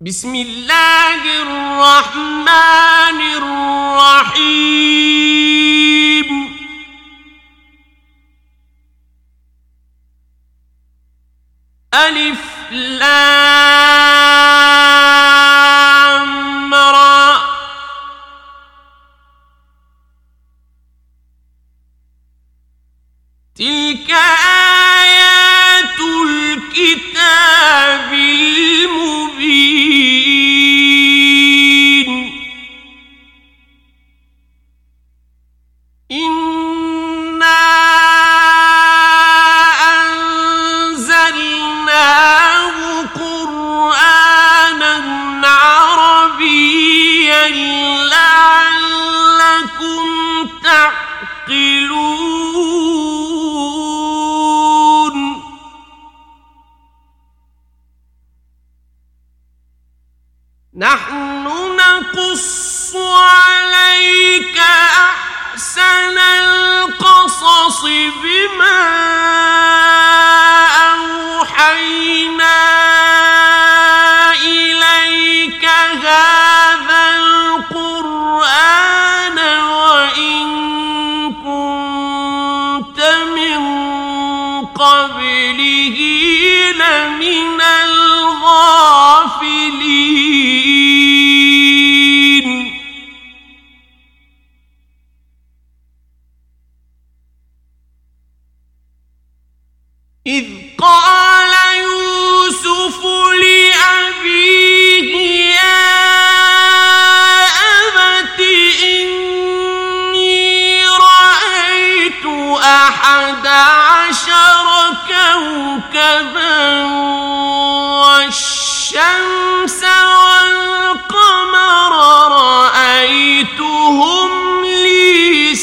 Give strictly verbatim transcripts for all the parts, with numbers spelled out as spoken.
بسم الله الرحمن الرحيم ألف لام را تلك آيات الكتاب المبين إنا أنزلناه قرآنا عربيا لعلكم تعقلون نحن نقص عليك أحسن القصص بما أوحينا إليك هذا القرآن وإن كنت من قبله لمن الغافلين إذ قال يوسف لأبيه يا أبت إني رأيت أحد عشر كوكبا والشمس والقمر رأيتهم لي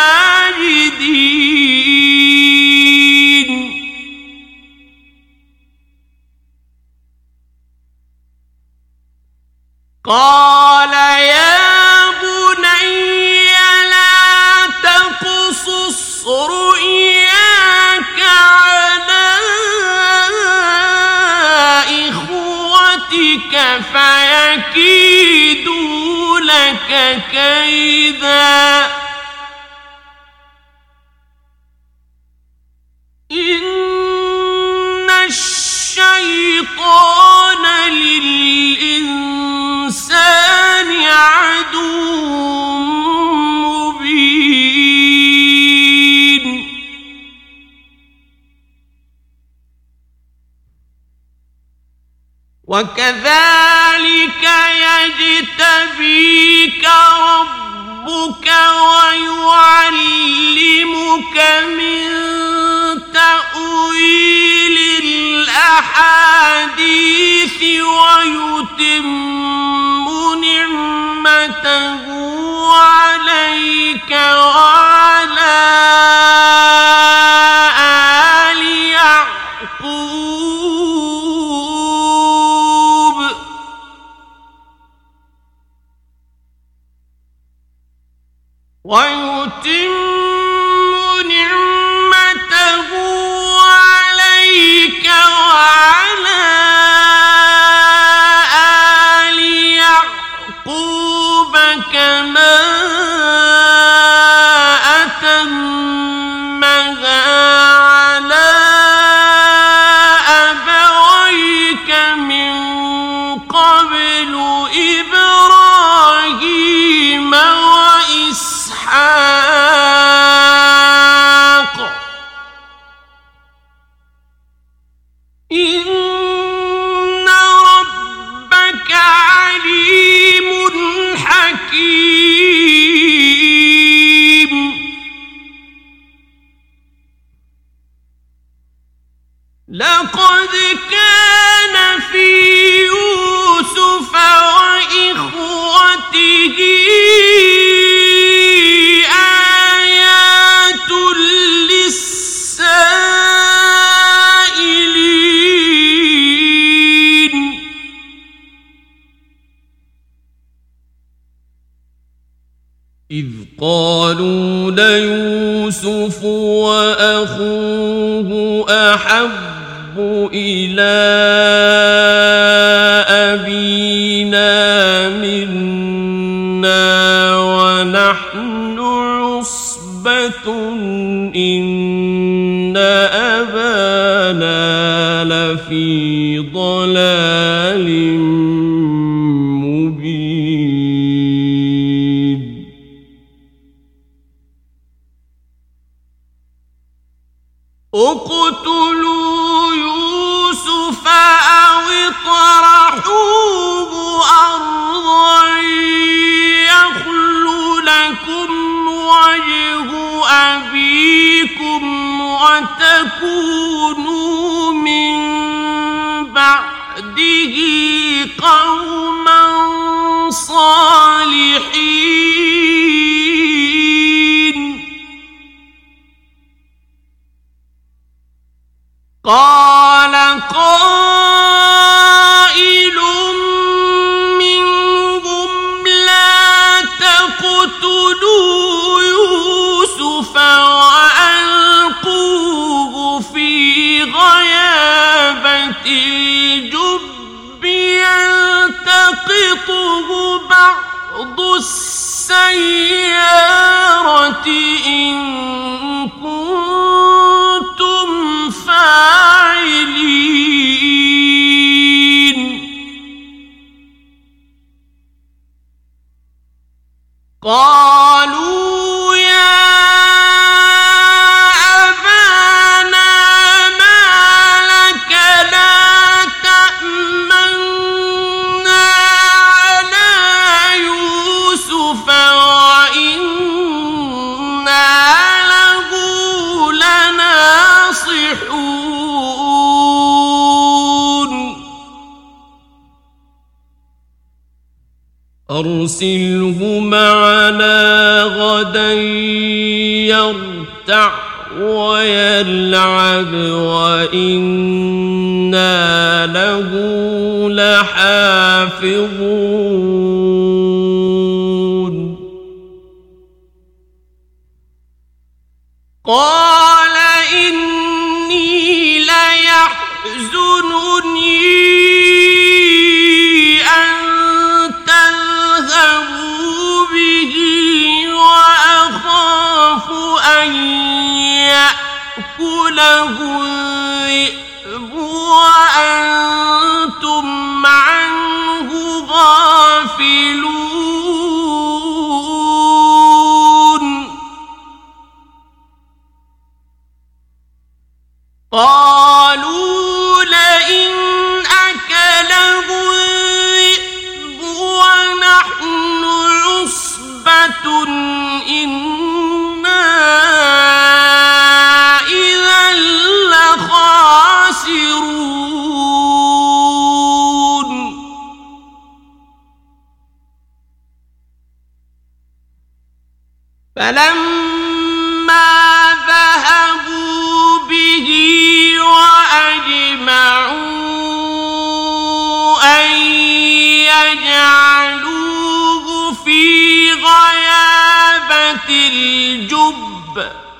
ساجدين قال يا بني لا تقصص رؤياك على إخوتك فيكيدوا لك كيدا إن الشيطان للإنسان عدو مبين وكذلك يجتبيك ربك ويعلمك من تأويل الأحاديث ويتم نعمته عليك وعلى آل يعقوب ويتم نعمته عليك وعلى آل يعقوب كما أتمها على أبويك من قبل إبراهيم وإسحاق إن ربك عليم حكيم لقد كان في يوسف وإخوته آيات للسائلين إذ قالوا ليوسف وأخوه أحب إلى أبيه فينا منا ونحن عصبة إن أبانا لفي ضلال مبين اقتلوا يوسف أو اطرحوه أرضا يخل لكم وجه أبيكم وتكونوا من بعده قوما صالحين قال قائل منهم لا تقتلوا يوسف وألقوه في غيابة الجب يلتقطه بعض السيارة إن كنتم فاعلين قالوا يا أبانا ما لك لا تأمنا على يوسف وإنا له لناصحون أرسله معنا غدا يرتع ويلعب وإنا له لحافظون قال إني ليحزنني أن تذهبوا به وأخاف أن يأكله الذئب وأنتم عنه غافلون قالوا لئن أكله الذئب ونحن عصبة إنا إذا لخاسرون فلما ذهبوا به وأجمعوا أن يجعلوه في غيابة الجب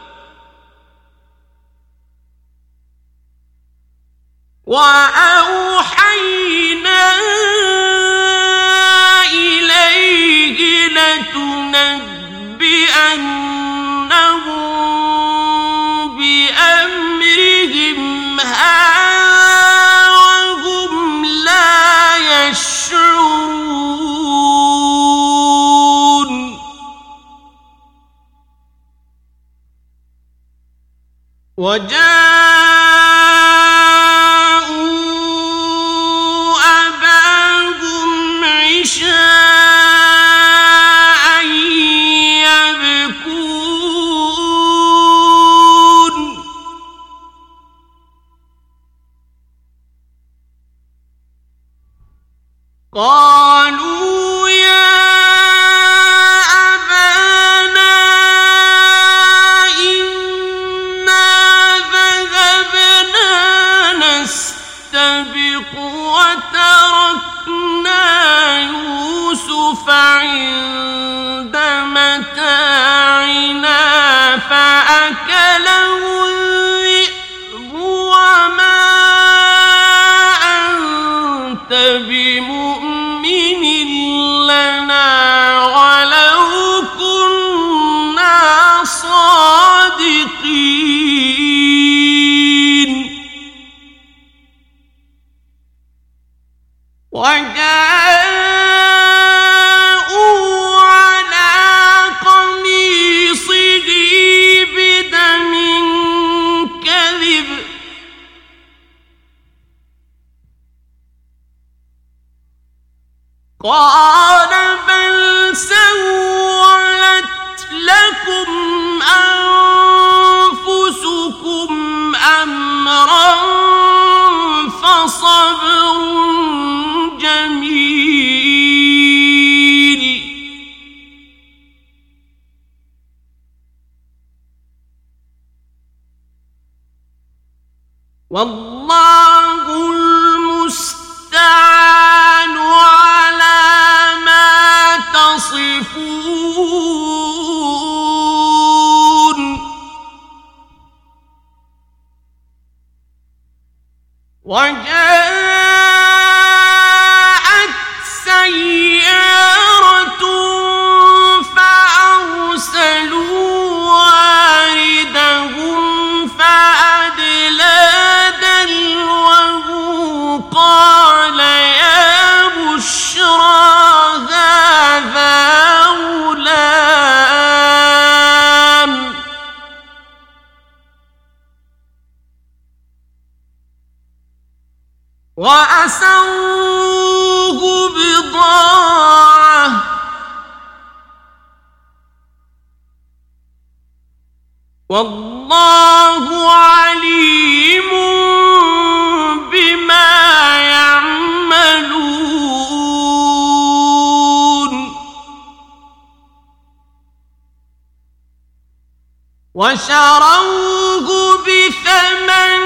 وأوحينا إليه لتنبئنهم بأمرهم هذا وهم لا يشعرون وجاءوا أباهم عشاء يبكون قالوا يا أبانا إنا ذهبنا نستبق وتركنا يوسف عند متاعنا فأكله الذئب وما أنت بمؤمن وجاءوا على قميصه بدم كذب قال بل سولت لكم أنفسكم أمرا فصبر جميل والله المستعان على ما تصفون وجاءت سيارة فأرسلوا واردهم فأدلى دلوه قال يا بشرى هذا غلام وأسروه بضاعة والله عليم بما يعملون وشروه بثمن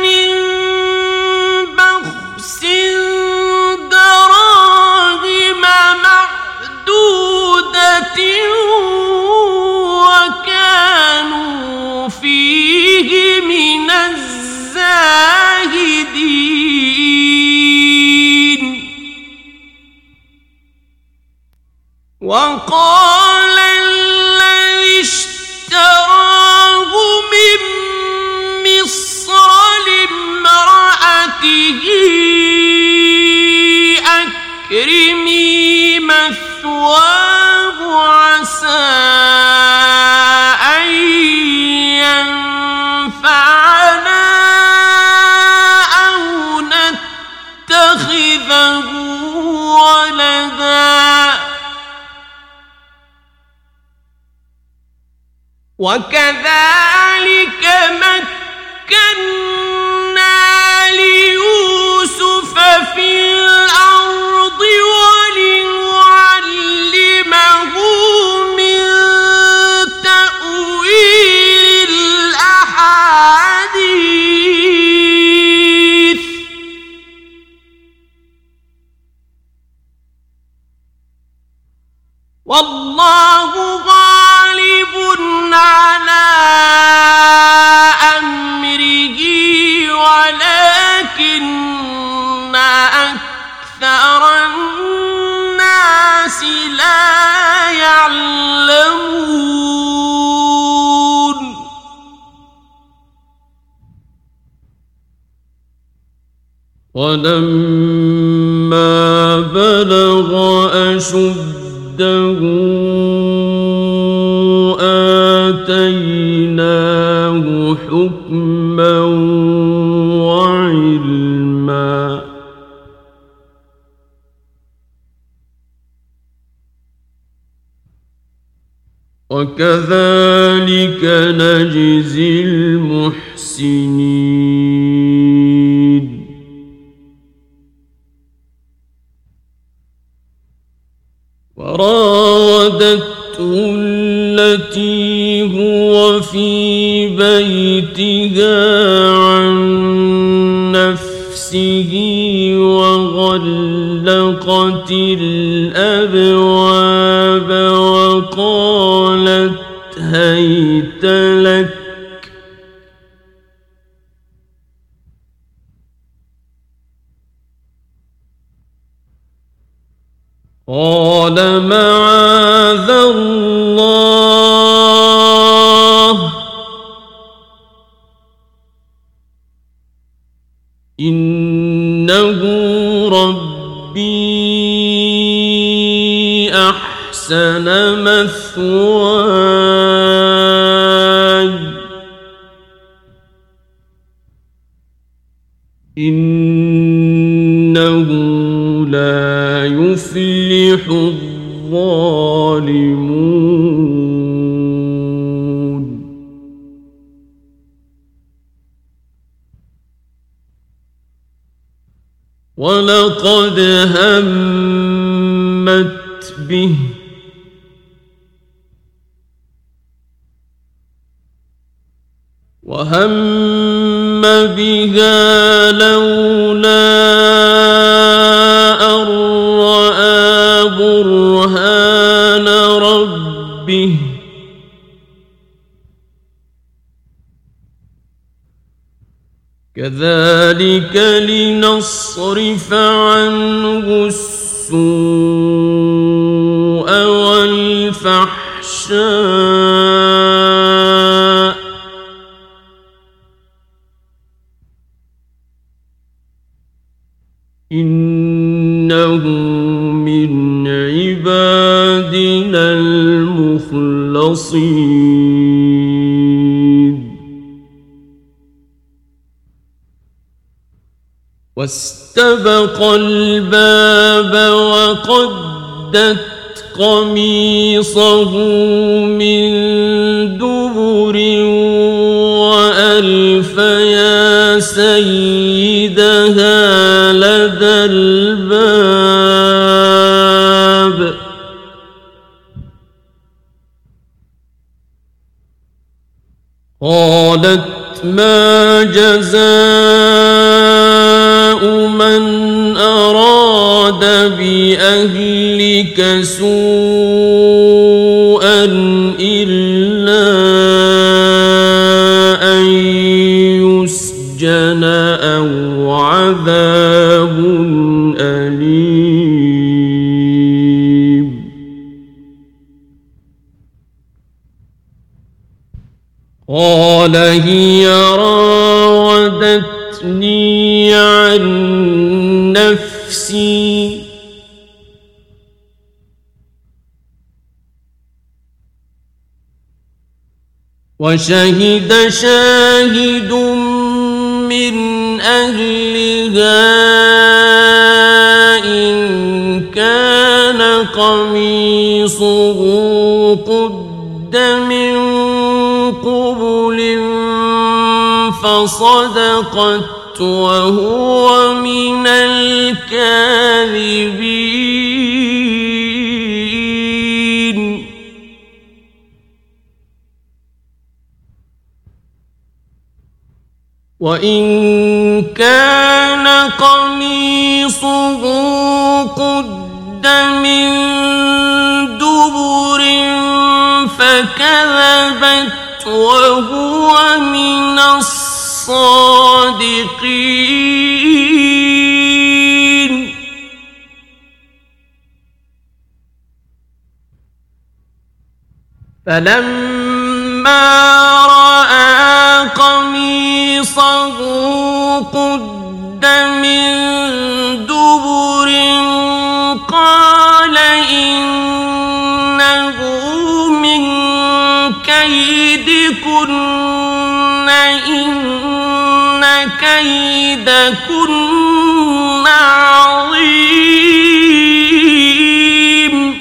بخس دراهم معدودة وكانوا فيه من الزاهدين وقال الذي اشتراه من مصر لامرأته أكرمي مثواه عسى أن ينفعنا أو نتخذه ولدا وكذلك مكنا ليوسف في الأرض ولنعلمه من تأويل الأحاديث والله غالب على أمره ولكن أكثر الناس لا يعلمون ولما بلغ أشده آتيناه حكما وعلما وكذلك نجزي المحسنين وراودته التي هو في بيتها عن نفسه وغلقت الأبواب وقالت هيت لك قال معاذ الله إنه ربي أحسن مثواي إنه لا يفلح الظالمون. ولقد همت به وهم بها لولا أن رأى برهان ربه كذلك لنصرف عنه السوء والفحشاء إنه من عبادنا المخلصين. واستبق الباب وقدت قميصه من دبر وألف يا سيدها لدى الباب قالت ما جزاء من أراد بأهلك سوءا إلا أن يسجن أو عذاب أليم. قال هي راودتني عن نفسي وشهد شاهد من أهلها إن كان قميصه قد من قبل فصدقت وهو من الكاذبين. وإن كان قميصه قد من دبر فكذبت وهو من الصادقين. فلما رأى قميصه قد من دبر قال إنه من كيدكن إن كيدكن عظيم.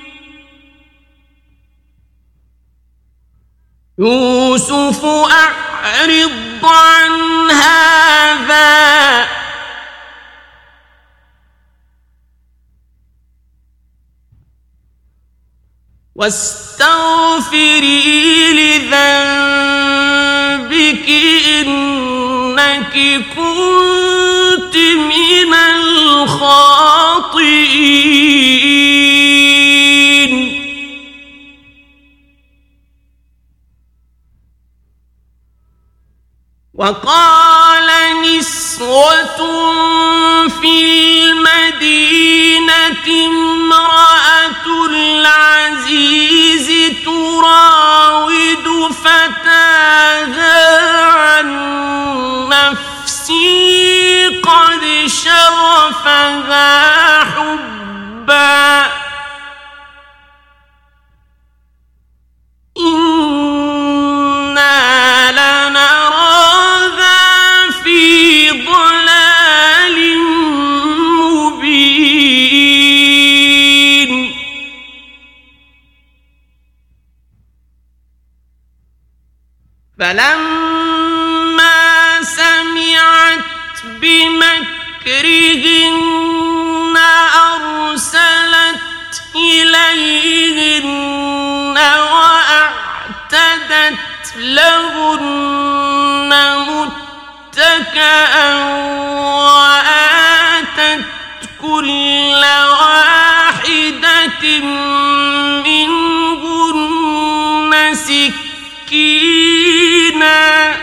يوسف أعرض عن هذا واستغفري لذنبك إنك كنت من الخاطئين. وقال نسوة في المدينة امرأة العزيز تراود فتاها عن نفسه قد شغفها حبا فلما سمعت بمكرهن أرسلت إليهن وأعتدت لهن متكئا وآتت كل واحدة منهن سكينا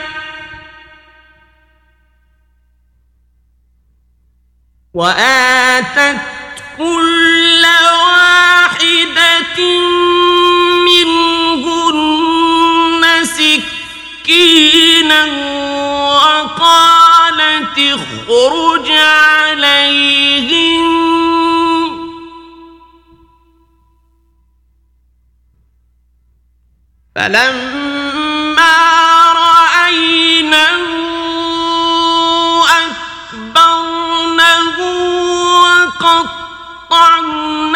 وآتت كل واحدة منهن سكينا وقالت اخرج عليهن فلما رأينه أكبرنه وقطعن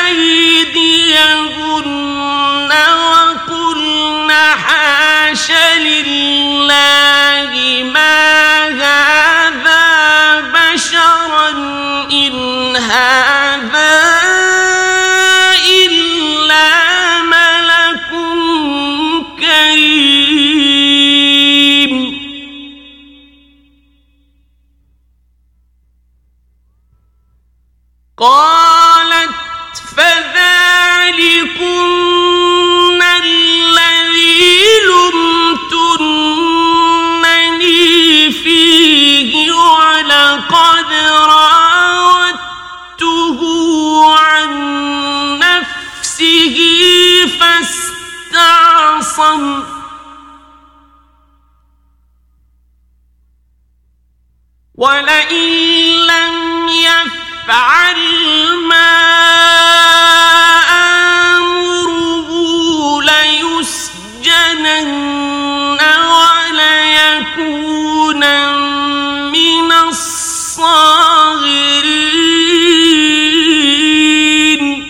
أيديهن وقلن حاش لله ما هذا بشرا إن هذا إلا ملك كريم قالت فذلكن الذي لمتنني فيه ولقد راودته عن نفسه فاستعصم ولئن لم يفعل ما آمره ليسجنن وليكونا من الصاغرين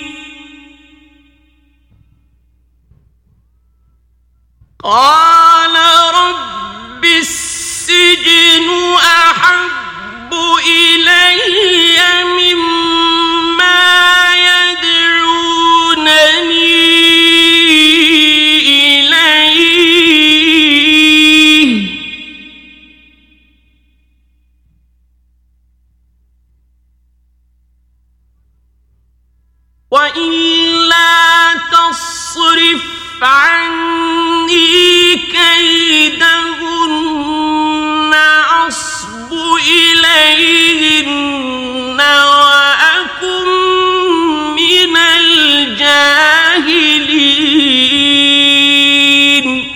قال رب السجن أحب إلي مما يدعونني إليه وإلا تصرف عني كيدهن أصب إليهن وأكن من الجاهلين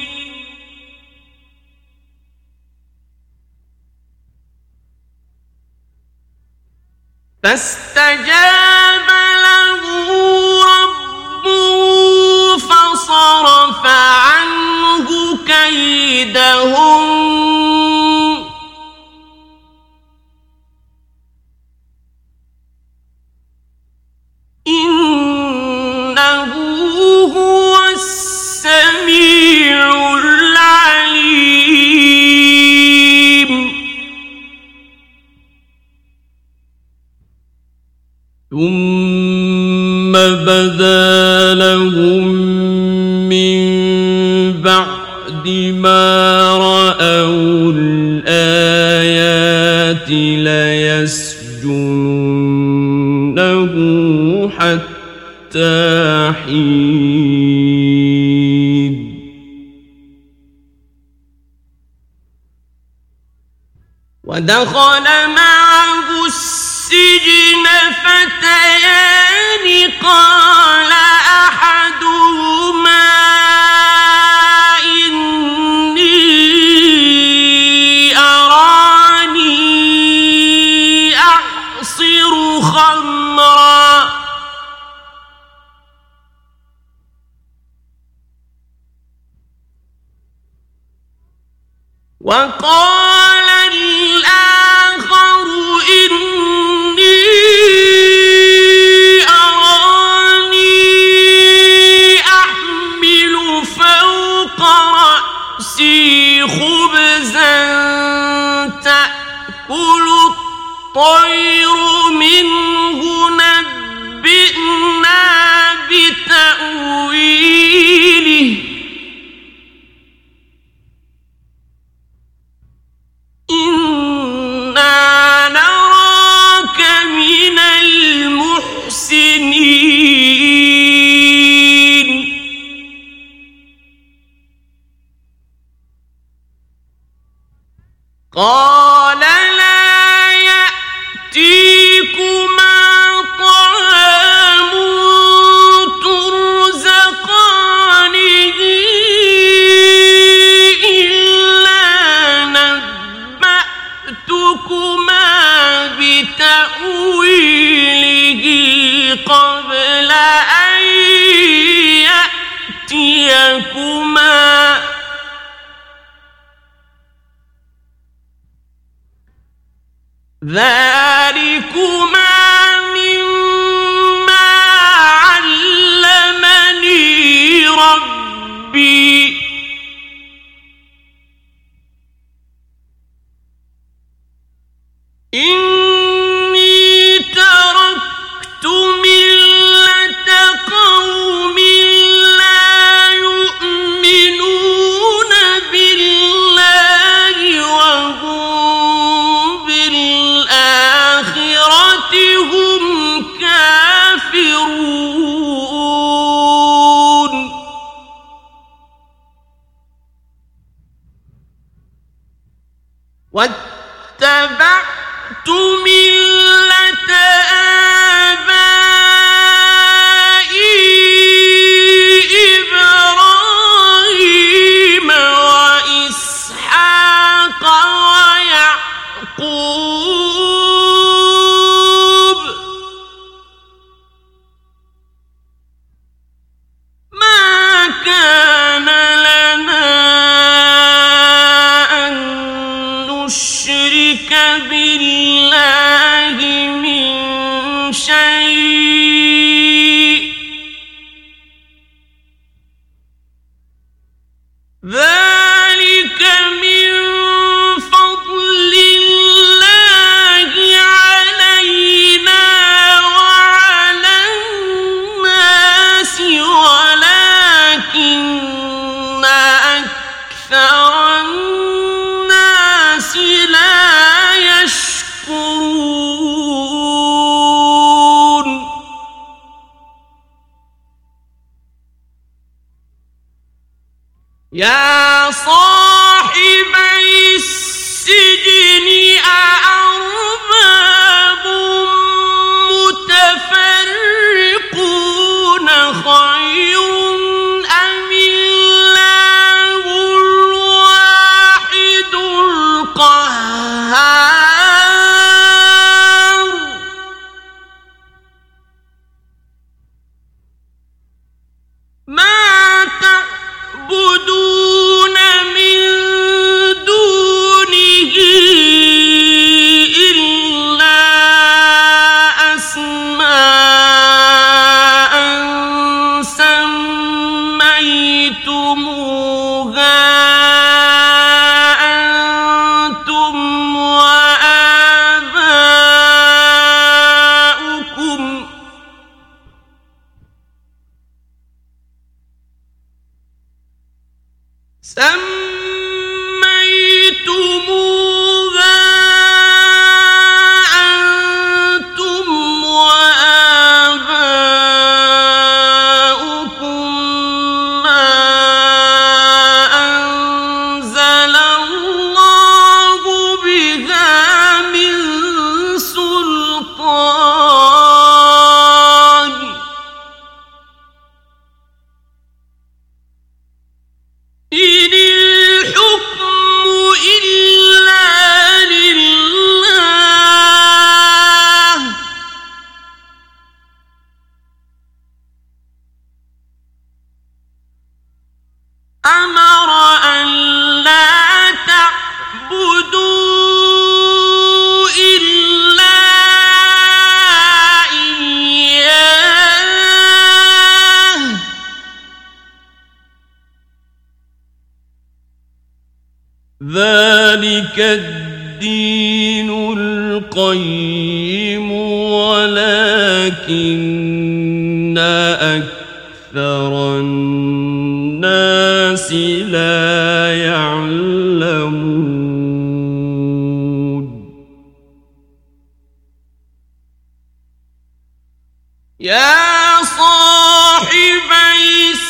فاستجاب له ربه فصرف عنه كيدهم إنه هو السميع العليم ثم بدا لهم من بعد ما رأوا الآيات ليسجننه حتى حين ودخل معه السجن فتيان قال أحدهما إني أراني أعصر خمرا وقال الآخر إني أراني أحمل فوق رأسي قال لا يأتيكما طعام ترزقانه إلا نبأتكما بتأويله قبل أن يأتيكما ذلكما مما علمني ربي إني تركت ملة قوم لا يؤمنون بالله وهم بالآخرة هم كافرون واتبعت ملة آبائي إبراهيم وإسحاق ويعقوب ما كان لنا أن نشرك بالله من شيء ذلك من فضل الله علينا وعلى الناس ولكن أكثر الناس لا يشكرون يا صاحبي السجن أأرباب متفرقون خير أم الله الواحد القهار ما تعبدون من دونه إلا أسماء سميتموها أنتم وآباؤكم سميتموها أنتم وآباؤكم ما أنزل الله بها من سلطان إن الحكم إلا لله أمر أن لا تعبدوا إلا إياه ذلك الدين القيم ولكن أكثر الناس لا يعلمون يا صاحبي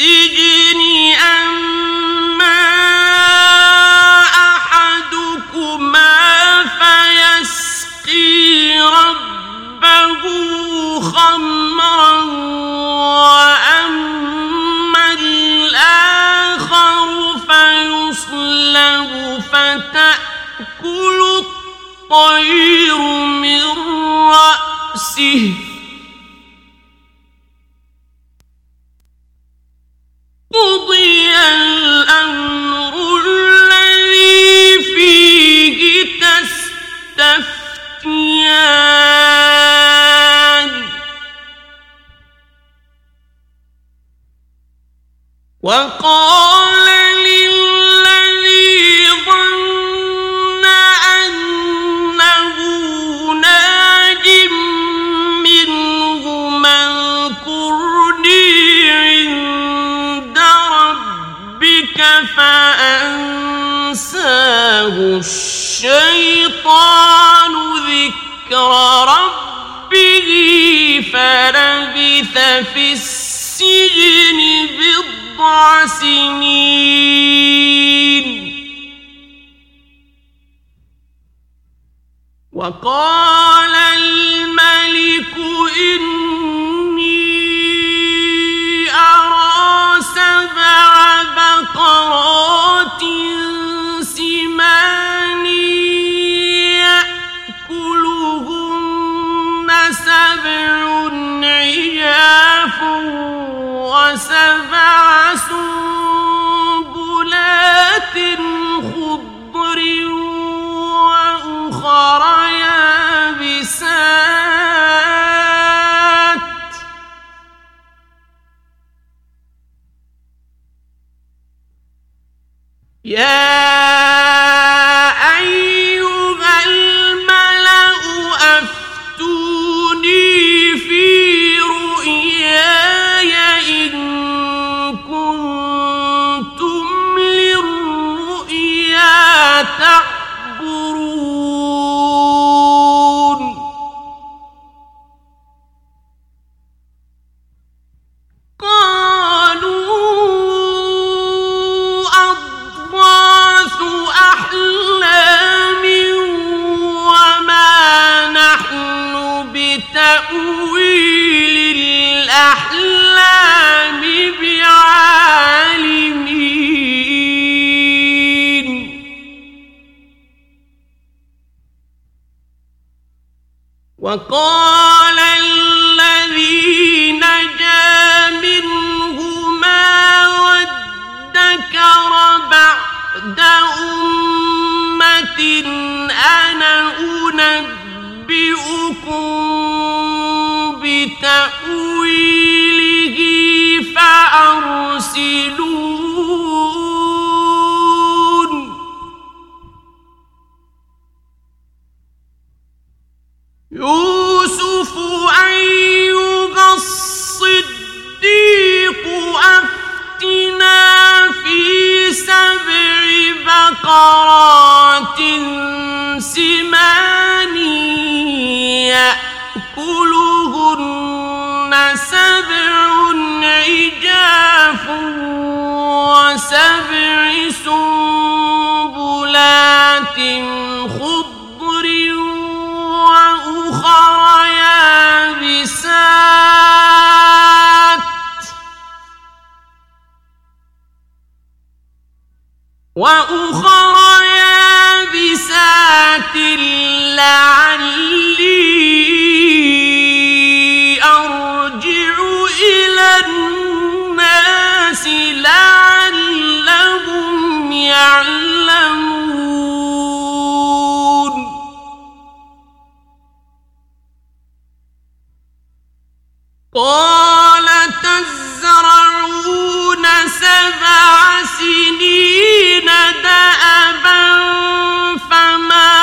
السجن أما أحدكما الطير من رأسه قضي الأمر الذي فيه تستفتيان وقال للذي ظن أنه ناج منهما اذكرني عند ربك فأنساه الشيطان ذكر ربه فلبث في السجن بضع سنين وقال الملك إني أرى سبع بقرات سمان يأكلهن سبع عجاف وسبع سنبلات خضر وأخر يابسات يا أيها الملأ أفتوني في رؤياي إن كنتم للرؤيا تعبرون قالوا أضغاث أحلام وما نحن بتأويل الأحلام بعالمين وقال الذي نجا منهما وادكر بعد أمة أنا أنبئكم بتأويله فأرسلون يوسف أيها الصديق أفتنا في سبع بقرات سمان يأكلهن سبع عجاف وسبع سنبلات خضر وأخر يابسات وأخر يابسات لعلي أرجع إلى الناس لعلهم يعلمون قال تزرعون سبع سنين دأبا فما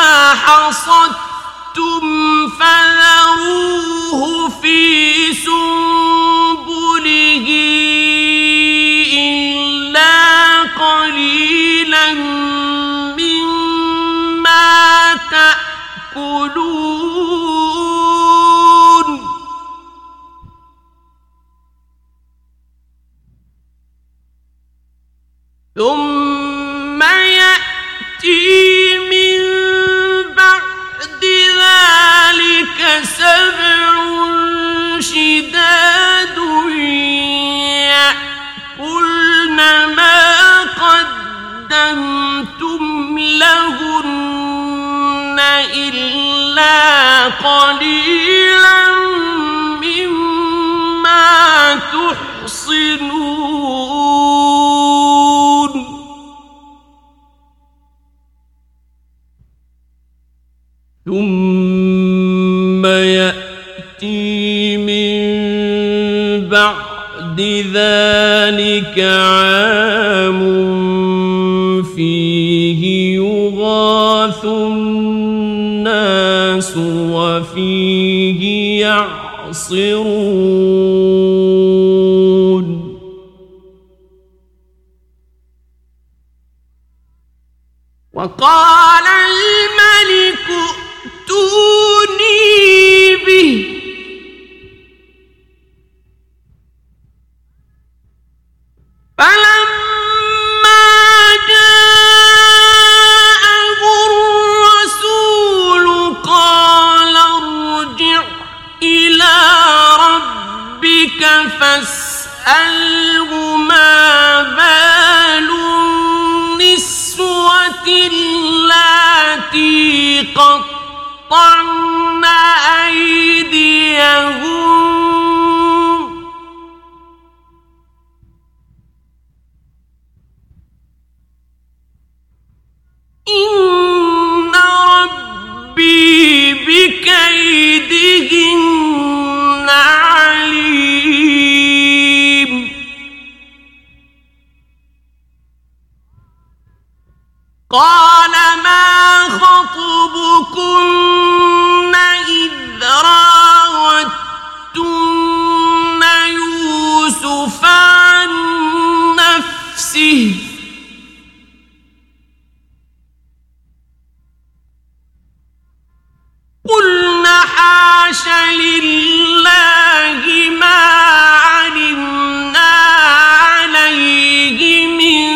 حصدتم فذروه في سنبله إلا قليلا مما تأكلون ثم يأتي من بعد ذلك سبع شداد يأكلن ما قدمتم لهن إلا قليلا مما تحصنون ثم يأتي من بعد ذلك عام فيه يغاث الناس وفيه يعصرون وقال الملك ائتوني به فلما جاءه الرسول قال ارجع إلى ربك فاسأله ما بال النسوة اللاتي قطعن أيديهن إن ربي بكيدهن عليم قال ما خطبكن إذ راوتن يوسف عن نفسه قلنا حاش لله ما علمنا عليه من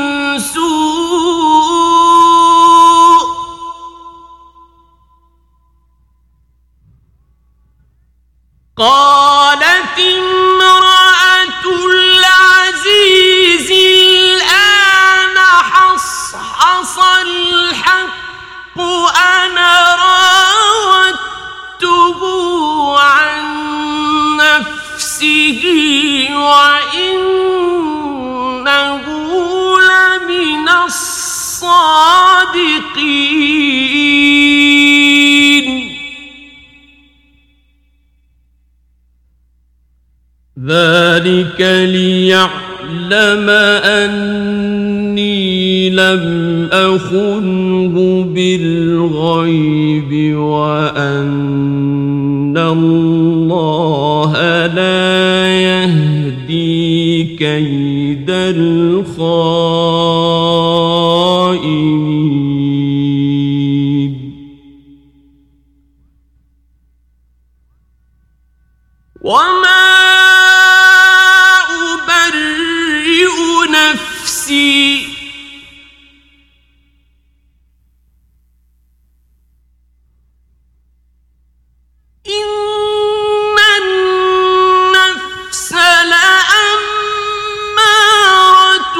سوء قالت امرأة العزيز الآن حصحص الحق أنا راودته عن نفسه وإنه لمن الصادقين ذلك ليعلم أني لم أخنه بالغيب وأن الله لا يهدي كيد الخائنين وما أبرئ نفسي إن النفس لأمارة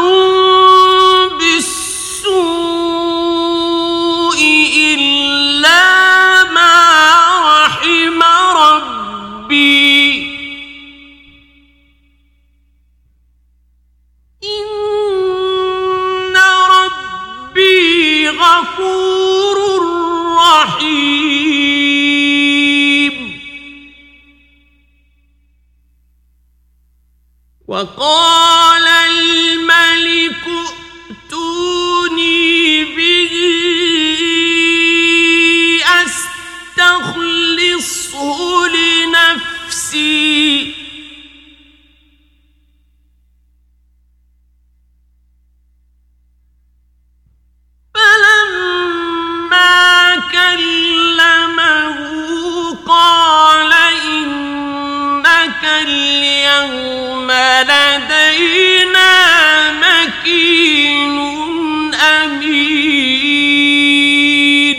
بالسوء إلا ما رحم ربي إن ربي غفور رحيم وقال الملك ائتوني به أستخلصه لنفسي فلما كلمه قال إنك اليوم لدينا مكين أمين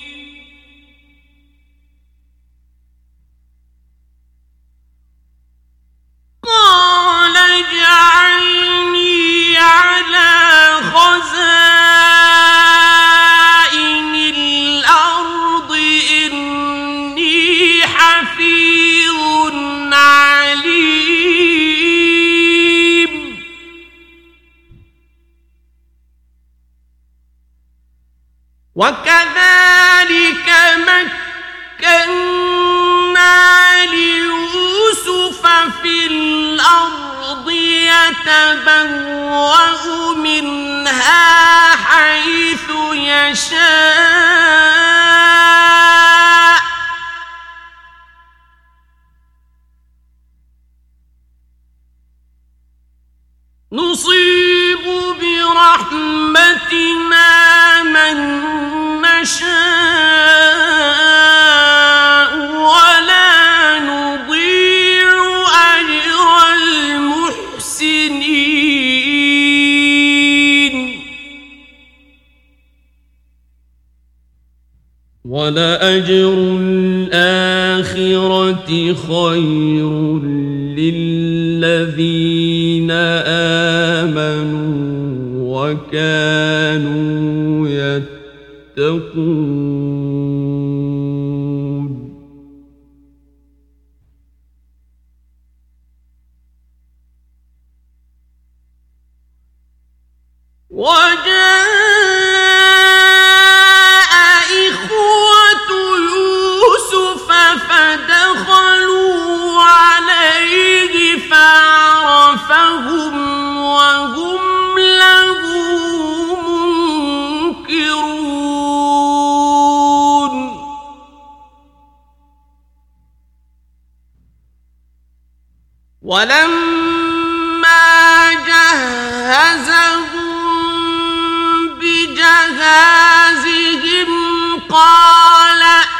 قال اجعلني على خزائن الأرض إني يتبوأ منها حيث يشاء نصيب برحمتنا من نشاء ولا نضيع أجر المحسنين ولأجر الآخرة خير للذين آمنوا وكانوا يتقون وجاء إخوة يوسف فدخلوا عليه فعرفهم وهم له منكرون ولما جهزهم بجهازهم قال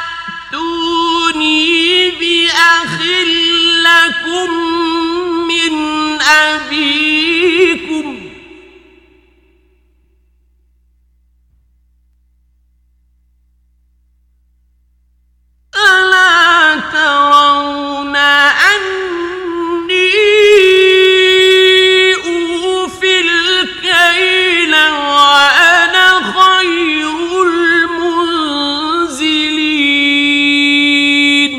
ائتوني بأخ لكم من أبيكم ألا ترون أني أوفي الكيل وأنا خير المنزلين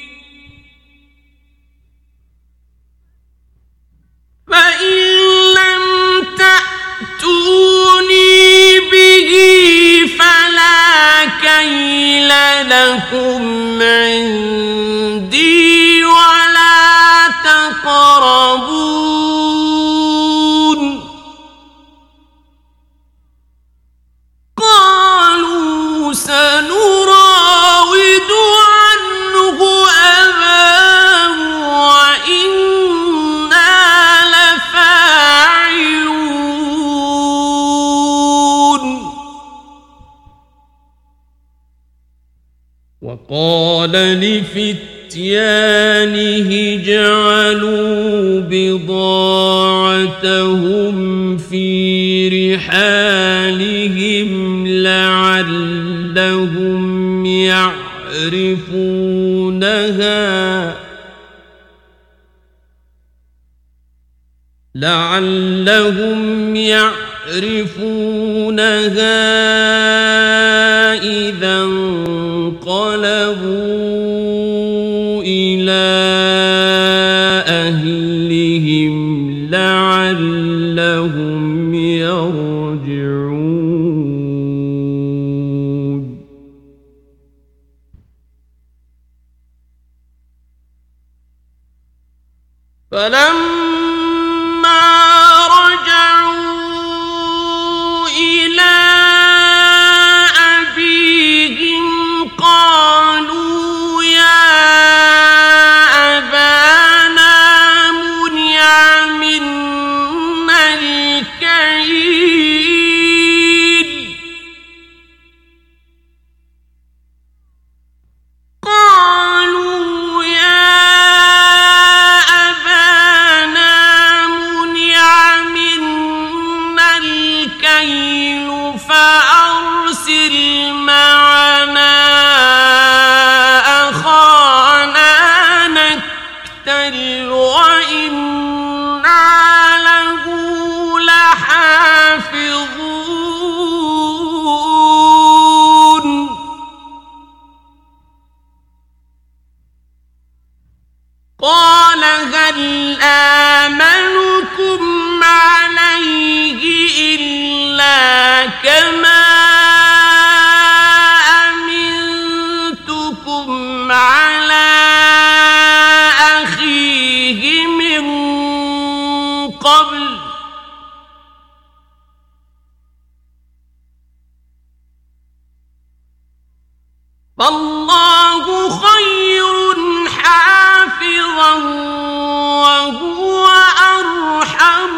فإن لم تأتوني به فلا كيل لكم عندي ولا تقربون قالوا سنراود عنه أباه وإنا لفاعلون وقال لفتيانه اجعلوا بضاعتهم في رحالهم لعلهم يعرفونها لعلهم يعرفونها إذا انقلبوا إلى أهلهم لعلهم يرجعون فلما رجعوا إلى أبيهم قالوا يا أبانا منع منا الكيل قالوا يا أبانا منع منا الكيل فأرسل معنا أخانا نكتل وإنا له لحافظون قال هل آمنكم عليه إلا كما أمنتكم على أخيه من قبل فالله خير حافظا وهو أرحم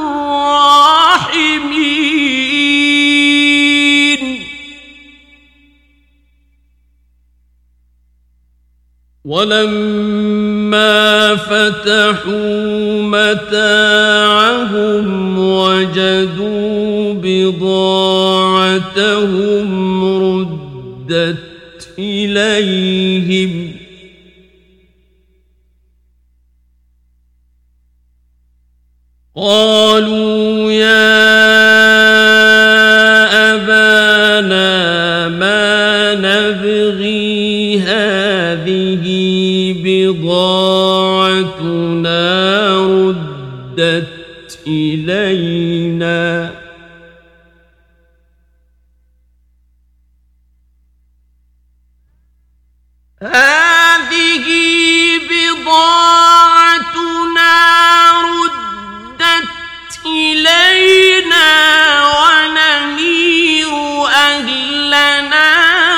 الراحمين ولما فتحوا متاعهم وجدوا بضاعتهم ردت إليهم قالوا يا أبانا ما نبغي هذه بضاعتنا ردت إلينا هذه بضاعتنا ردت إلينا ونمير أهلنا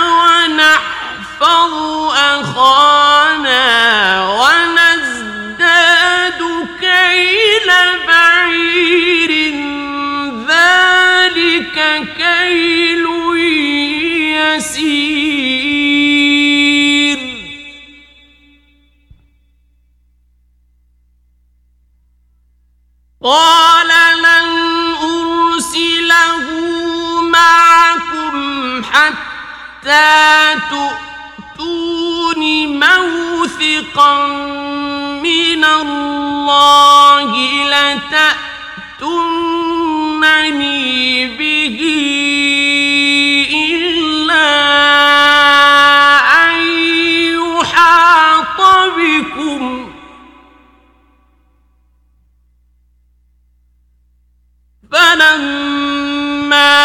ونحفظ أخانا ونزداد كيل بعير ذلك كيل يسير قال لن أرسله معكم حتى تؤتون موثقا من الله لتأتونني به إلا أن يحاط بكم فلما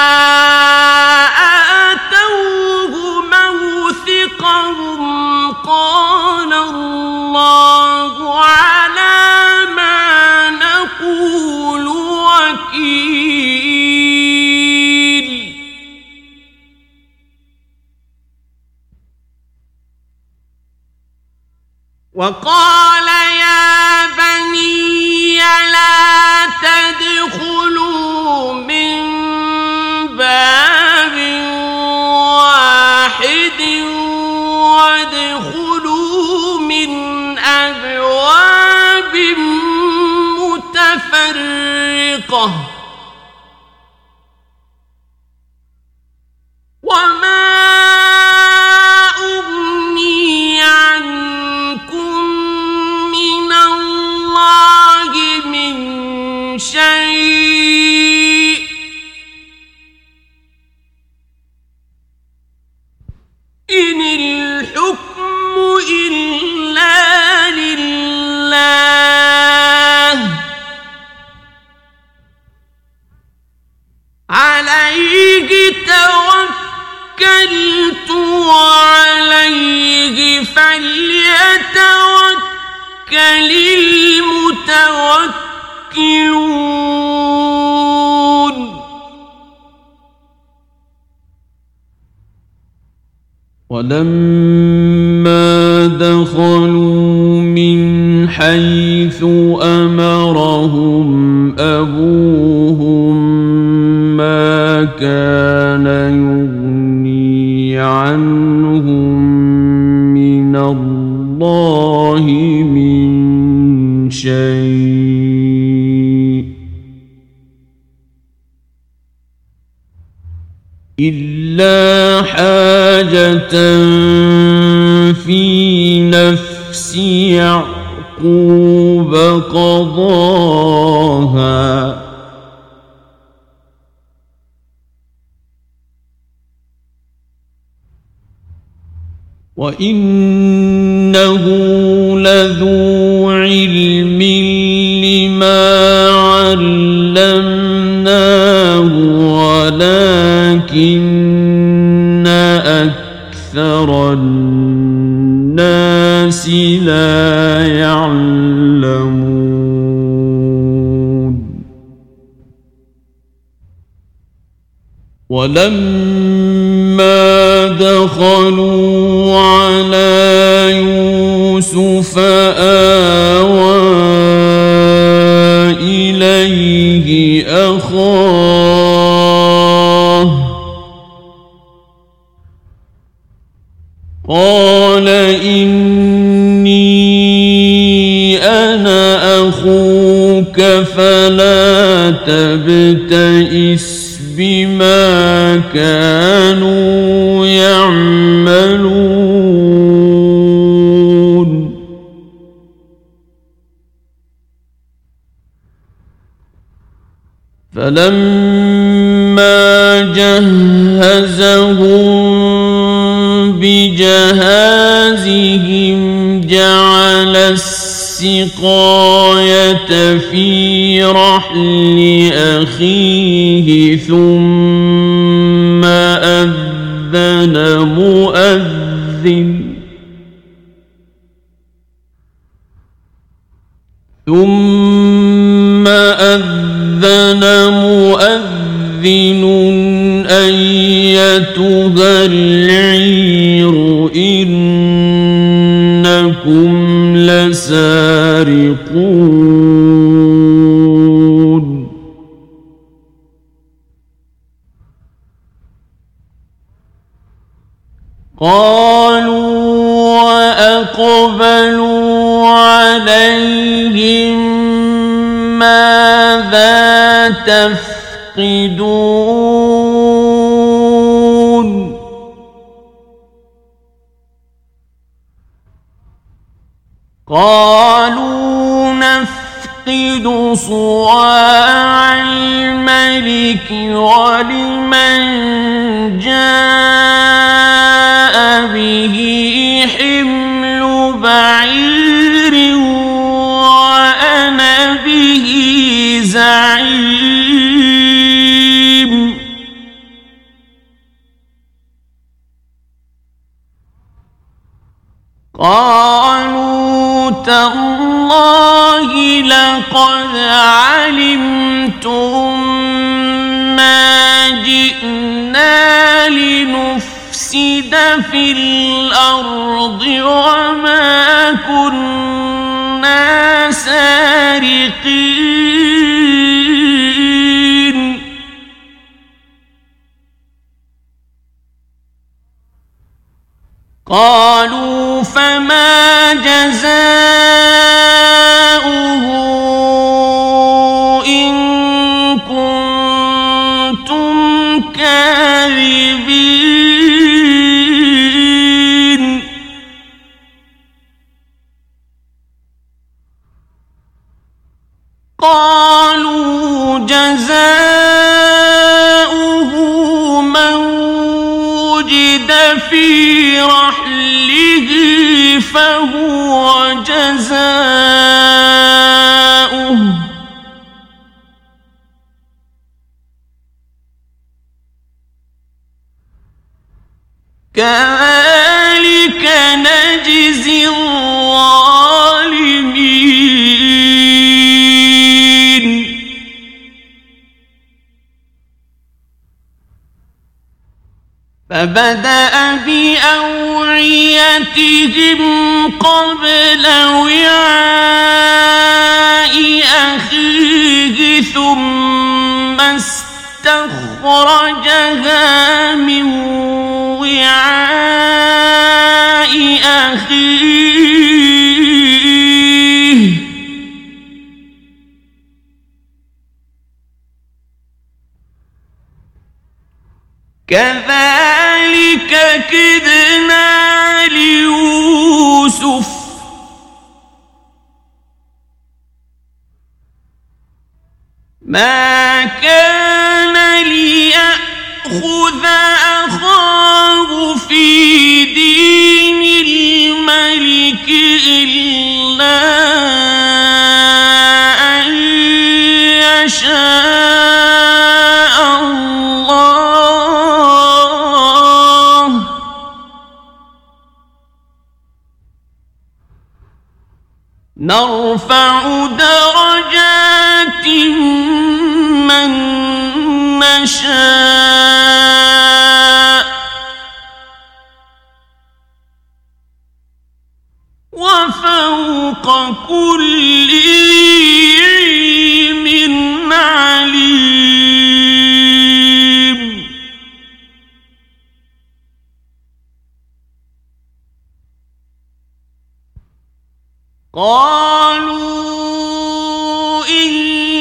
آتوه موثقهم قال الله على ما نقول وكيل وقال يا بني لا تدخلوا من باب واحد وادخلوا من أبواب متفرقة وما أغني عنكم من الله من شيء إن الحكم إلا لله عليه توكلت وعليه فليتوكل المتوكلون ولما دخلوا من حيث أمرهم أبوهم ما كان يغني عنهم من الله من شيء إلا حاجة في نفس يعقوب قضاها وإنه لذو علم لما علمناه ولكن أكثر الناس لا يعلمون ولما دخلوا على يوسف آوى إليه أخاه قال إني أنا أخوك فلا تبتئس بما كانوا يعملون فلما جهزهم بجهازهم جعل السقاية في رحل أخيه ثم أذن مؤذن ثم أذن مؤذن أيتها العير إنكم لسارقون قالوا وأقبلوا عليهم ماذا تفقدون قالوا نفقد صواع الملك ولمن جاء به حمل بعير وأنا به زعيم قالوا تالله لقد علمتم ما جئنا لنفسد في الأرض وما كنا سارقين قالوا فما جزاؤه إن كنتم كاذبين قالوا جزاؤه من وجد في رحله فهو جزاؤه كذلك نجزي الظالمين فبدأ بأوعيتهم قبل وعاء أخيه ثم استخرجها من وعاء أخيه كذلك كدنا ليوسف ما كان ليأخذ أخاه في دين الملك إلا أن يشاء الله نرفع درجات من نشاء كل ذي علم عليم. قالوا إن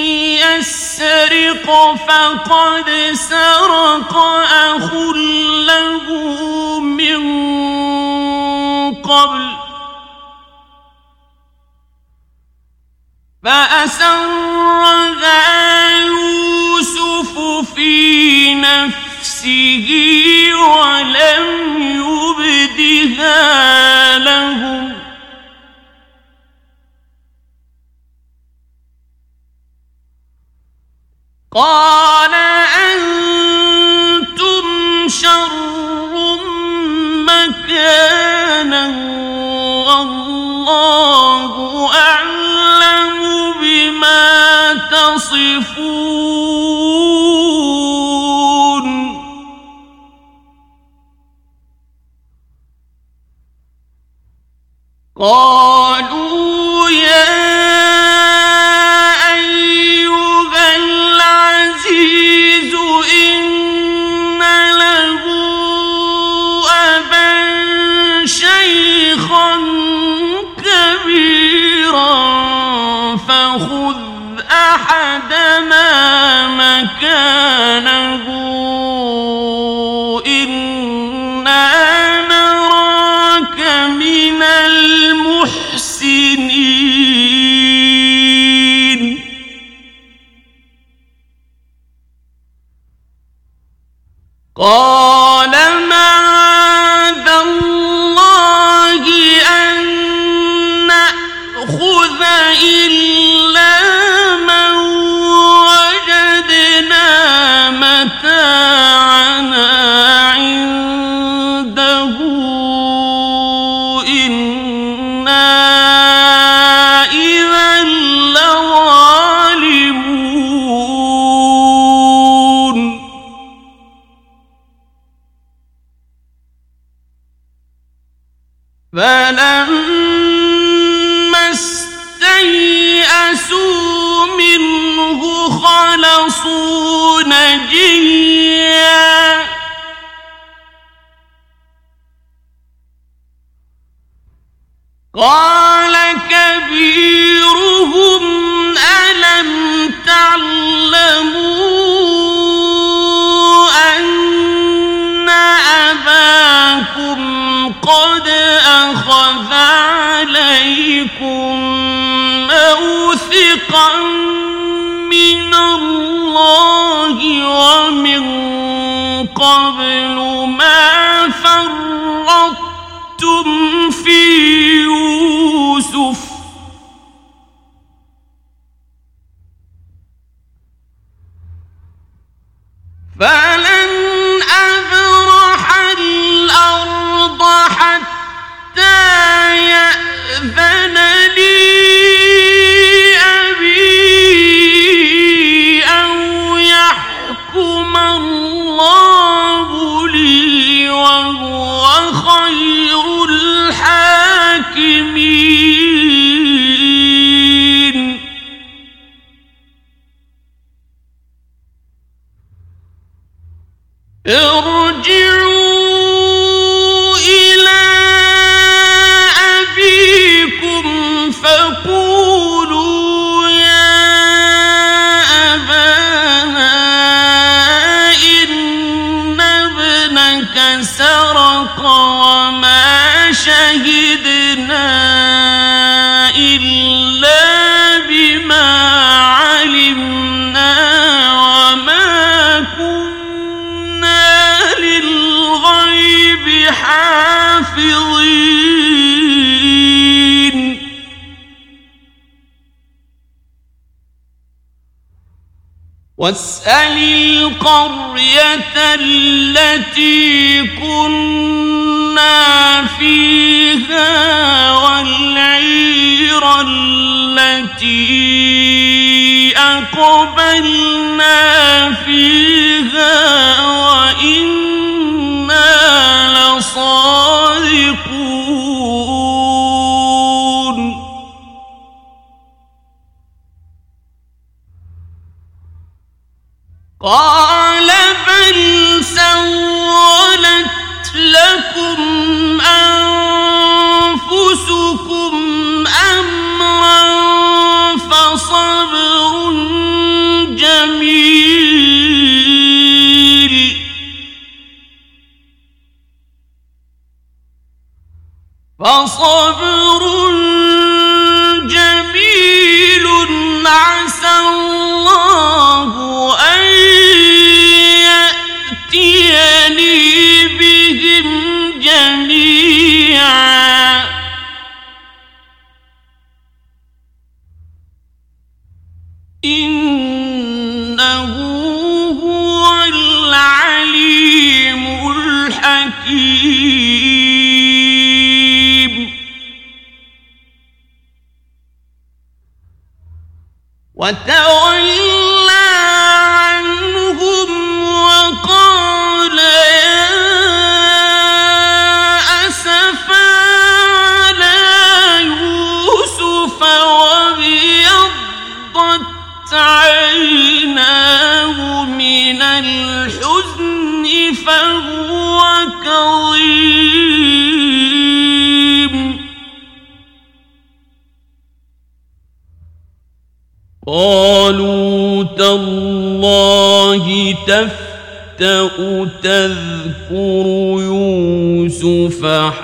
يسرق فقد سرق أخ له من قبل فأسرها يوسف في نفسه ولم يبدها لهم قال أنتم شر مكانا والله أعلم بما تصفون. قالوا يا فخذ أحدنا مكانه إنا نراك من المحسنين. قال معاذ الله أن نأخذ إلا من وجدنا متاعنا عنده إنا إذا لظالمون. فلما استيئسوا منه خلصوا نجيا قال كبيرهم ألم تعلموا أن أباكم قد أخذ عليكم موثقا من الله ومن قبل ما فرطتم في يوسف فلن أبرح الأرض حتى يأذن لي أبي أو يحكم الله لي وهو خير الحاكمين. ارجعوا إلى أبيكم فقولوا يا أبانا إن ابنك سرق وما شهدنا إلا بما علمنا وما كنا للغيب حافظين. واسأل القرية التي كنا فيها والعير التي أقبلنا فيها وإنا لصادقون. قال بل سولت لكم أنفسكم أمرا فصبر جميل فصبر جميل عسى الله أن يأتيني بهم جميعا إنه هو العليم الحكيم وتولى عنهم وقال يا أسفا على يوسف وابيضت عيناه من الحزن فهو كظيم قالوا تالله تفتأ تذكر يوسف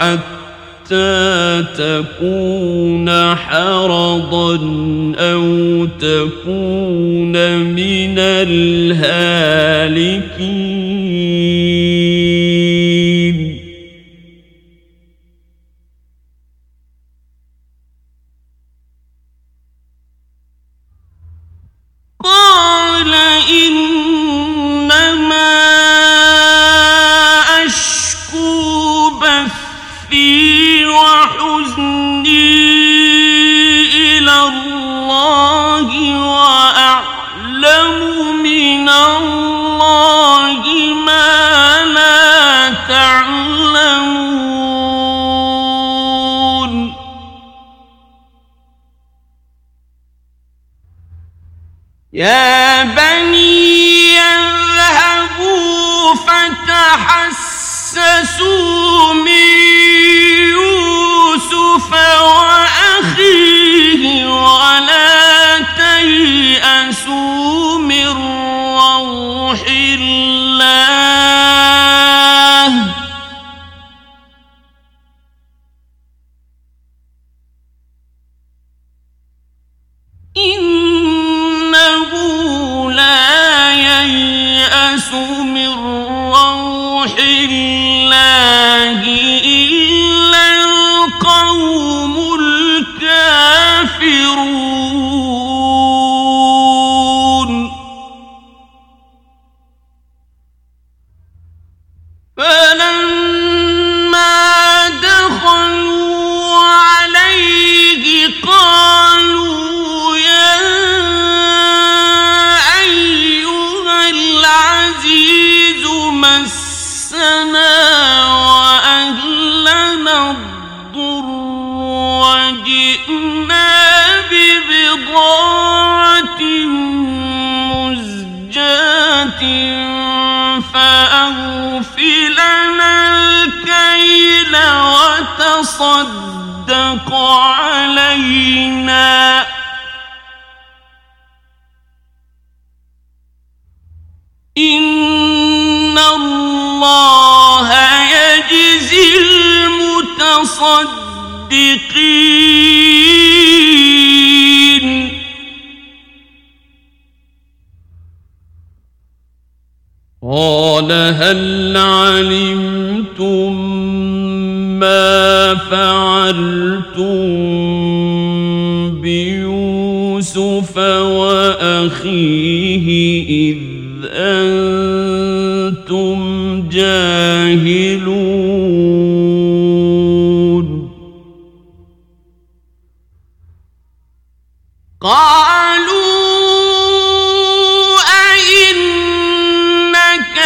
حتى تكون حرضا أو تكون من الهالكين قال إنما أشكو بثي وحزني إلى الله وأعلم من الله ما لا تعلمون يا بني اذهبوا فتحسسوا من يوسف وأخيه ولا تيأسوا من روح الله إنه لا ييأس من روح الله إلا القوم الكافرون فلما دخلوا عليه قالوا يا أيها العزيز مسنا وأهلنا الضر وجئنا ببضاعة مزجاة فأوف لنا الكيل وتصدق علينا إن الله يجزي المتصدقين قال هل علمتم ما فعلتم بيوسف وأخيه إذ أنتم جاهلون قالوا أئنك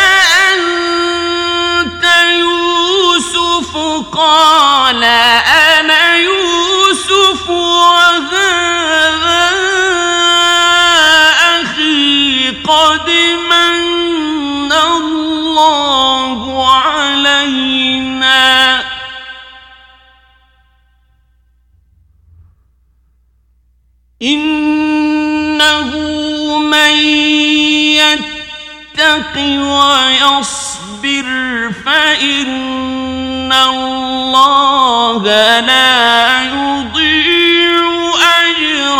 لأنت يوسف قال أنا يوسف وهذا أخي قد من يتق ويصبر فإن الله لا يضيع أجر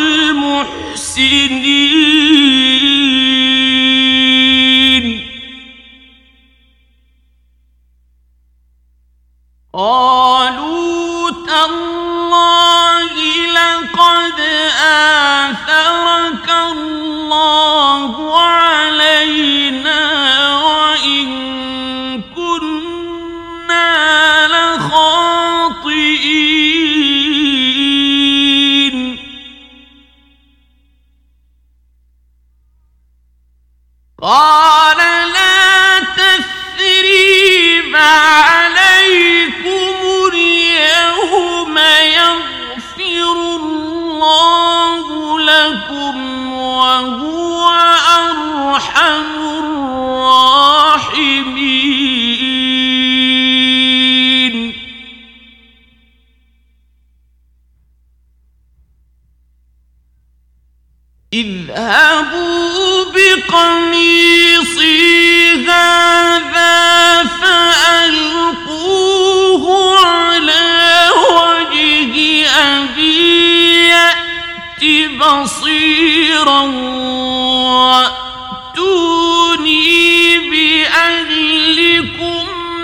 المحسنين. قالوا تالله لقد آثرك الله علينا وإن كنا لخاطئين. قال لا تثريب عليكم اليوم يغفر الله لكم وهو أرحم الراحمين. اذهبوا بقميصي هذا فألقوه على وجه أبي يأت بصيرا وأتوني بأهلكم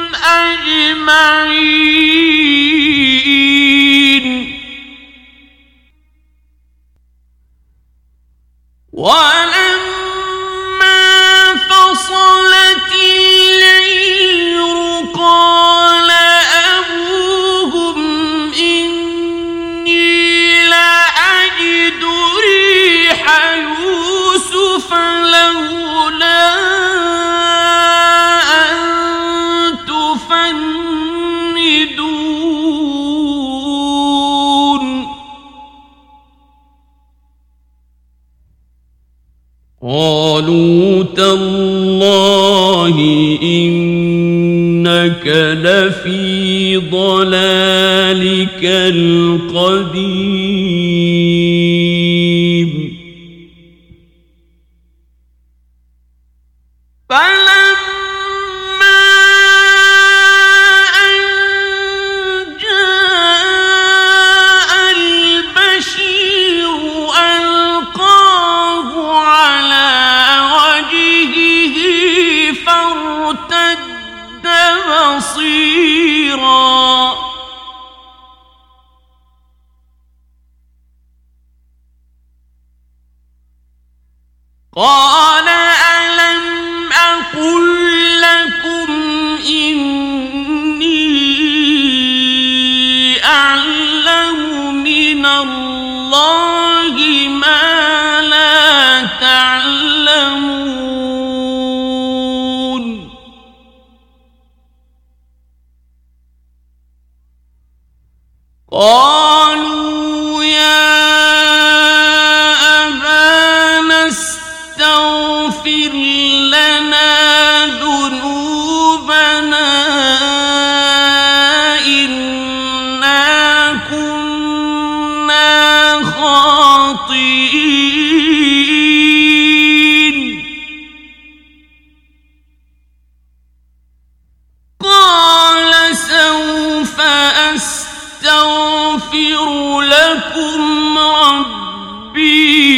أجمعين. ولما فصلت العير قال أبوهم إني لأجد ريح يوسف لولا أن تفندون. قالوا تالله إنك لفي ضلالك القديم. فلما أن جاء البشير ألقاه على وجهه فارتد بصيرا. قال ألم أقل لكم إني أعلم من الله ما لا تعلمون. قالوا يا أبانا استغفر لنا ذنوبنا إنا كنا خاطئين. قال سوف أستغفر لكم ربي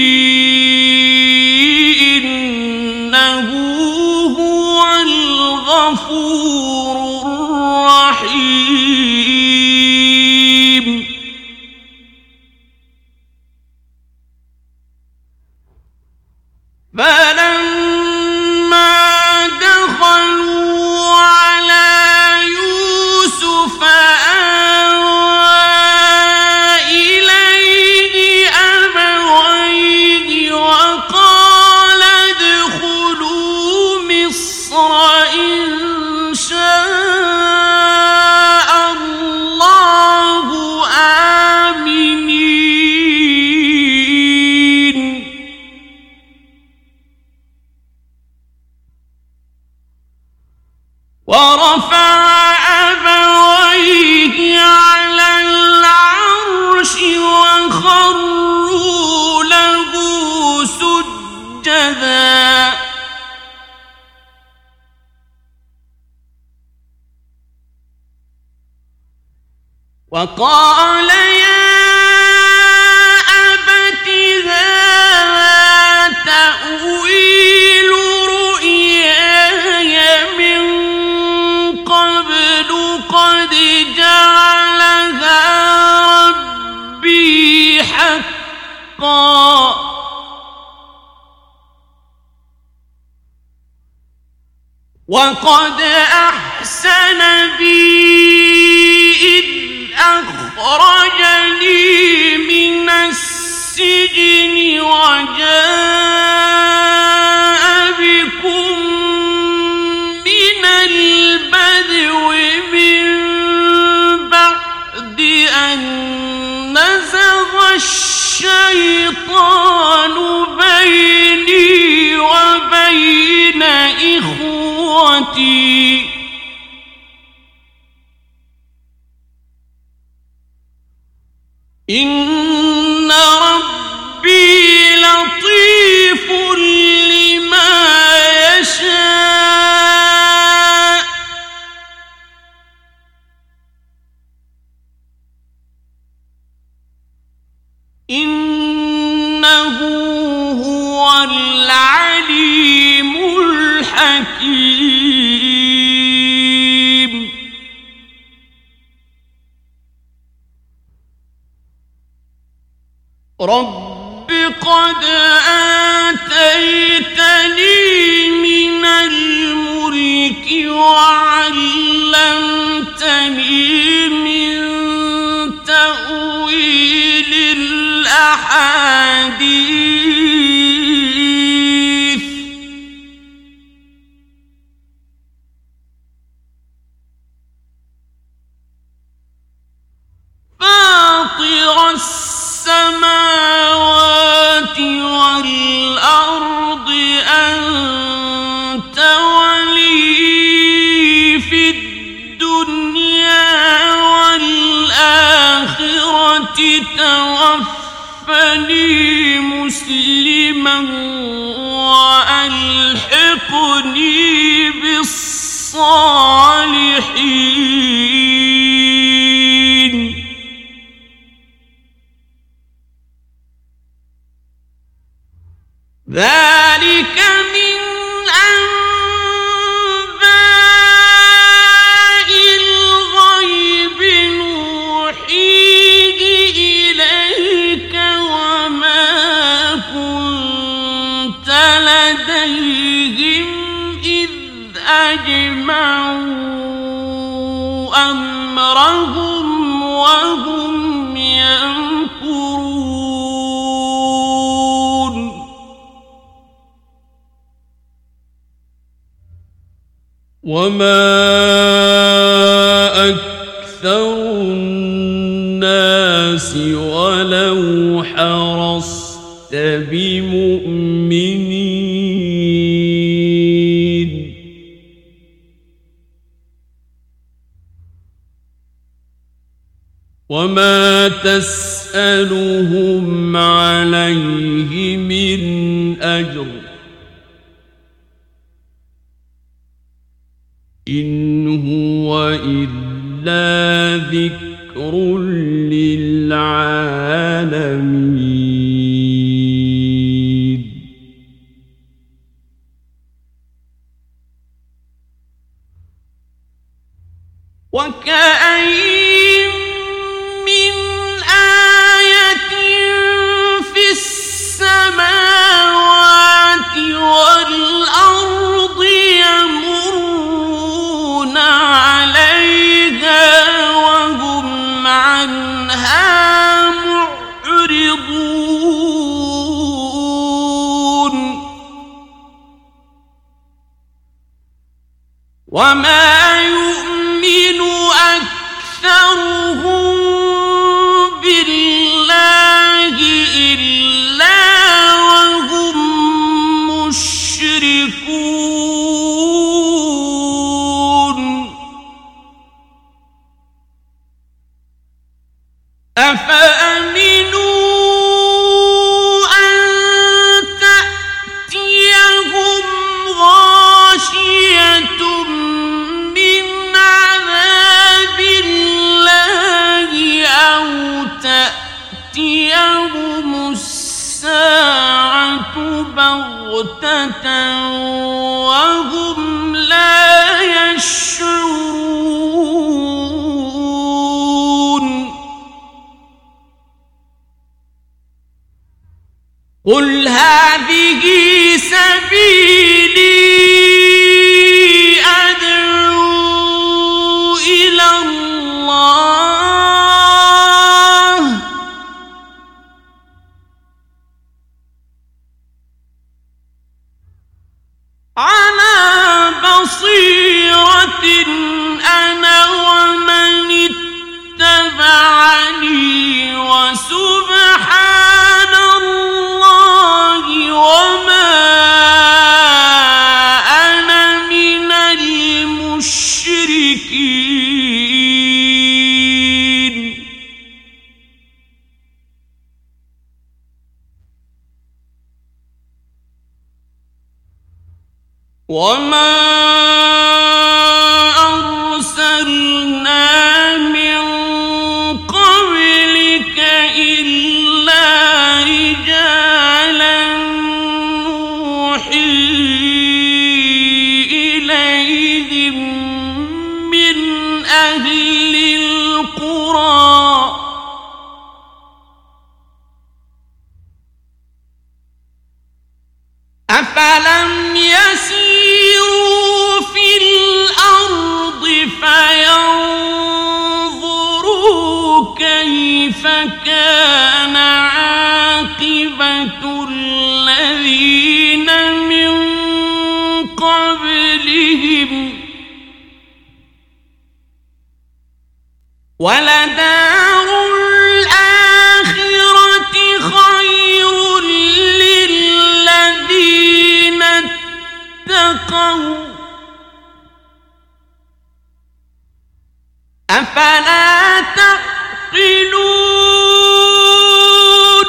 إنه هو الغفور الرحيم. فلما دخلوا على يوسف آوى إليه أبويه وقال ادخلوا مصر إن شاء الله آمنين. وقال يا أبت هذا تأويل رؤياي من قبل قد جعلها ربي حقا وقد أحسن بي إذ أخرجني من السجن وجاء بكم من البدو من بعد أن نزغ الشيطان بيني وبين إخوتي إن ربي لطيف لما يشاء إنه هو العليم الحكيم رب قد آتيتني من الملك وعلمتني من تأويل الأحاديث فاطر السماوات والأرض أنت ولي في الدنيا والآخرة توفني مسلما وألحقني بالصالحين ذلك من أنباء الغيب نوحيه إليك وما كنت لديهم إذ أجمعوا أمرهم وهم يمكرون وما أكثر الناس ولو حرصت بمؤمنين وما تسألهم عليه من أجر إن هو إلا ذكر للعالمين وكأين من آية في السماوات والأرض يمرون عليها وهم عنها معرضون وما يؤمن أكثرهم بالله إلا وهم مشركون أفأمنوا أن تأتيهم غاشية بغتة وهم لا يشعرون قل هذه سبيلي أدعو إلى الله على بصيرة أنا ومن اتبعني وسبحان الله وما أنا من المشركين وما أرسلنا من قبلك إلا رجالا نوحي إليهم من أهل القرى أفلم يسيروا في الأرض فينظروا كيف كان عاقبة الذين من قبلهم ولدار الآخرة خير للذين اتقوا أفلا تعقلون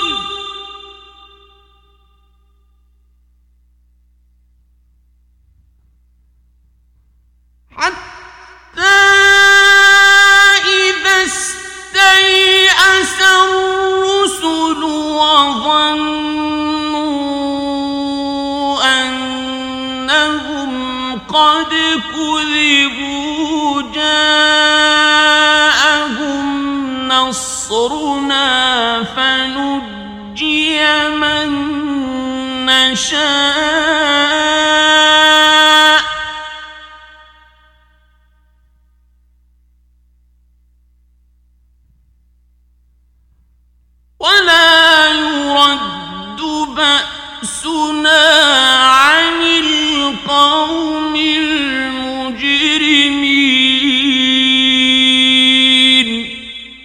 حتى إذا استيأس الرسل وظنوا أنهم قد كذبوا جاءهم نصرنا فنجي من نشاء ولا يرد بأسنا عن القوم المجرمين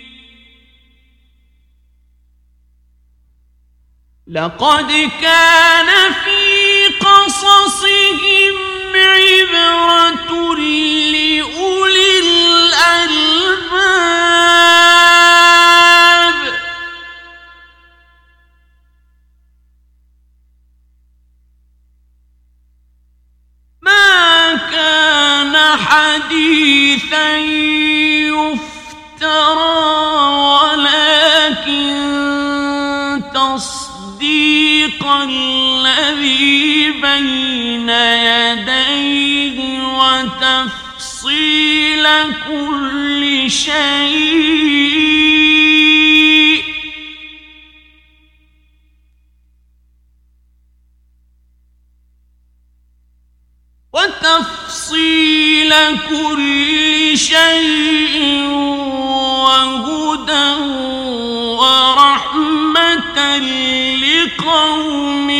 لقد كان في قصصهم عبرة لأولي الألباب ما كان حديثا يفترى ولكن تصديق الذي بين يديه وتفصيل كل شيء وتفصيل كل شيء وهدى ورحمة لقوم